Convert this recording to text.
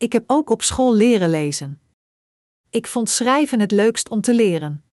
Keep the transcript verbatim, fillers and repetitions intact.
Ik heb ook op school leren lezen. Ik vond schrijven het leukst om te leren.